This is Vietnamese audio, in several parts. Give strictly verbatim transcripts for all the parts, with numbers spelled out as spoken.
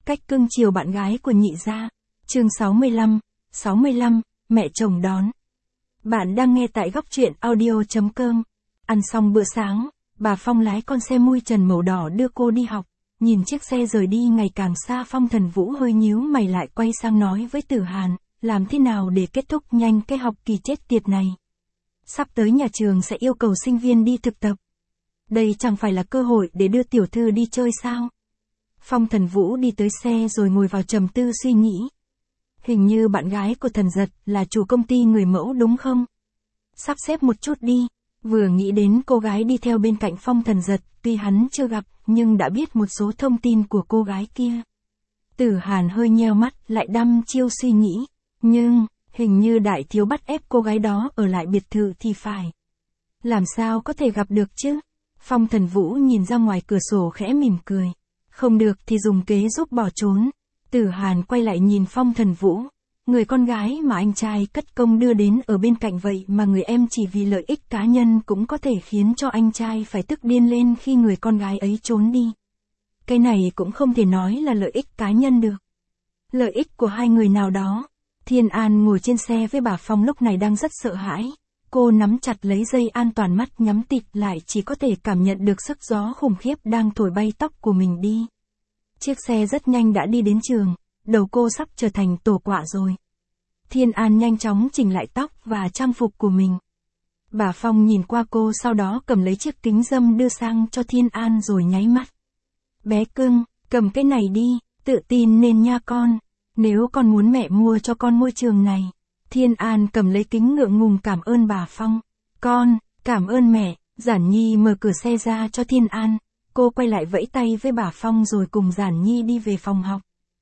Cách cưng chiều bạn gái của nhị gia. Chương sáu mươi lăm, sáu mươi lăm, mẹ chồng đón. Bạn đang nghe tại góc truyện audio chấm com. Ăn xong bữa sáng, bà Phong lái con xe mui trần màu đỏ đưa cô đi học. Nhìn chiếc xe rời đi ngày càng xa, Phong Thần Vũ hơi nhíu mày lại quay sang nói với Tử Hàn, làm thế nào để kết thúc nhanh cái học kỳ chết tiệt này. Sắp tới nhà trường sẽ yêu cầu sinh viên đi thực tập. Đây chẳng phải là cơ hội để đưa tiểu thư đi chơi sao? Phong Thần Vũ đi tới xe rồi ngồi vào trầm tư suy nghĩ. Hình như bạn gái của Thần Giật là chủ công ty người mẫu đúng không? Sắp xếp một chút đi. Vừa nghĩ đến cô gái đi theo bên cạnh Phong Thần Giật, tuy hắn chưa gặp, nhưng đã biết một số thông tin của cô gái kia. Tử Hàn hơi nheo mắt, lại đăm chiêu suy nghĩ. Nhưng, hình như đại thiếu bắt ép cô gái đó ở lại biệt thự thì phải. Làm sao có thể gặp được chứ? Phong Thần Vũ nhìn ra ngoài cửa sổ khẽ mỉm cười. Không được thì dùng kế giúp bỏ trốn. Tử Hàn quay lại nhìn Phong Thần Vũ. Người con gái mà anh trai cất công đưa đến ở bên cạnh vậy mà người em chỉ vì lợi ích cá nhân cũng có thể khiến cho anh trai phải tức điên lên khi người con gái ấy trốn đi. Cái này cũng không thể nói là lợi ích cá nhân được. Lợi ích của hai người nào đó. Thiên An ngồi trên xe với bà Phong lúc này đang rất sợ hãi. Cô nắm chặt lấy dây an toàn, mắt nhắm tịt lại, chỉ có thể cảm nhận được sức gió khủng khiếp đang thổi bay tóc của mình đi. Chiếc xe rất nhanh đã đi đến trường, đầu cô sắp trở thành tổ quạ rồi. Thiên An nhanh chóng chỉnh lại tóc và trang phục của mình. Bà Phong nhìn qua cô, sau đó cầm lấy chiếc kính râm đưa sang cho Thiên An rồi nháy mắt. Bé cưng, cầm cái này đi, tự tin lên nha con. Nếu con muốn mẹ mua cho con môi trường này. Thiên An cầm lấy kính ngượng ngùng cảm ơn bà Phong. Con, cảm ơn mẹ. Giản Nhi mở cửa xe ra cho Thiên An. Cô quay lại vẫy tay với bà Phong rồi cùng Giản Nhi đi về phòng học.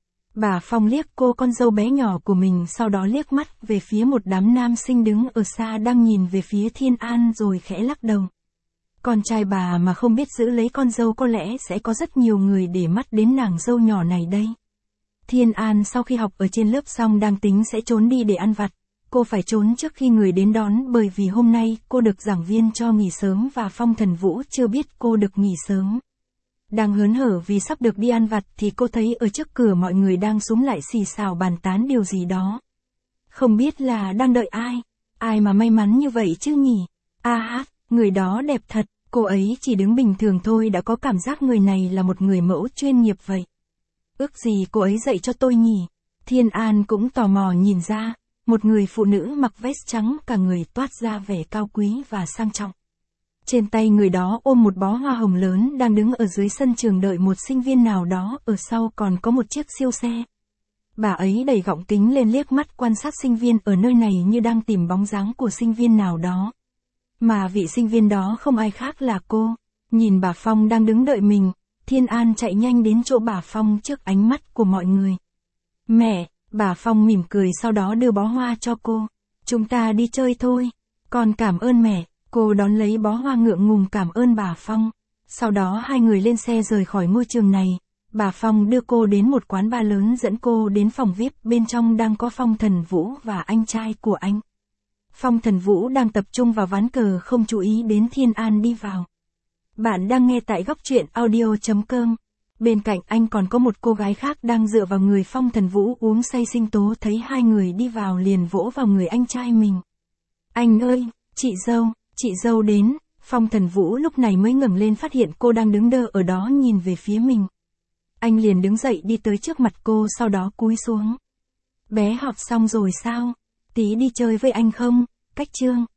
Bà Phong liếc cô con dâu bé nhỏ của mình, sau đó liếc mắt về phía một đám nam sinh đứng ở xa đang nhìn về phía Thiên An rồi khẽ lắc đầu. Con trai bà mà không biết giữ lấy con dâu có lẽ sẽ có rất nhiều người để mắt đến nàng dâu nhỏ này đây. Thiên An sau khi học ở trên lớp xong đang tính sẽ trốn đi để ăn vặt. Cô phải trốn trước khi người đến đón bởi vì hôm nay cô được giảng viên cho nghỉ sớm và Phong Thần Vũ chưa biết cô được nghỉ sớm. Đang hớn hở vì sắp được đi ăn vặt thì cô thấy ở trước cửa mọi người đang xúm lại xì xào bàn tán điều gì đó. Không biết là đang đợi ai, ai mà may mắn như vậy chứ nhỉ? A hát, người đó đẹp thật, cô ấy chỉ đứng bình thường thôi đã có cảm giác người này là một người mẫu chuyên nghiệp vậy. Ước gì cô ấy dạy cho tôi nhỉ? Thiên An cũng tò mò nhìn ra, một người phụ nữ mặc vest trắng cả người toát ra vẻ cao quý và sang trọng. Trên tay người đó ôm một bó hoa hồng lớn đang đứng ở dưới sân trường đợi một sinh viên nào đó, ở sau còn có một chiếc siêu xe. Bà ấy đẩy gọng kính lên liếc mắt quan sát sinh viên ở nơi này như đang tìm bóng dáng của sinh viên nào đó. Mà vị sinh viên đó không ai khác là cô. Nhìn bà Phong đang đứng đợi mình, Thiên An chạy nhanh đến chỗ bà Phong trước ánh mắt của mọi người. Mẹ, bà Phong mỉm cười sau đó đưa bó hoa cho cô. Chúng ta đi chơi thôi. Con cảm ơn mẹ. Cô đón lấy bó hoa ngượng ngùng cảm ơn bà Phong. Sau đó hai người lên xe rời khỏi ngôi trường này. Bà Phong đưa cô đến một quán bar lớn, dẫn cô đến phòng vi ai pi, bên trong đang có Phong Thần Vũ và anh trai của anh. Phong Thần Vũ đang tập trung vào ván cờ không chú ý đến Thiên An đi vào. Bạn đang nghe tại góc truyện audio chấm com. Bên cạnh anh còn có một cô gái khác đang dựa vào người Phong Thần Vũ uống say, sinh tố thấy hai người đi vào liền vỗ vào người anh trai mình. Anh ơi, chị dâu, chị dâu đến. Phong Thần Vũ lúc này mới ngẩng lên phát hiện cô đang đứng đơ ở đó nhìn về phía mình. Anh liền đứng dậy đi tới trước mặt cô sau đó cúi xuống. Bé học xong rồi sao? Tí đi chơi với anh không? Cách chương.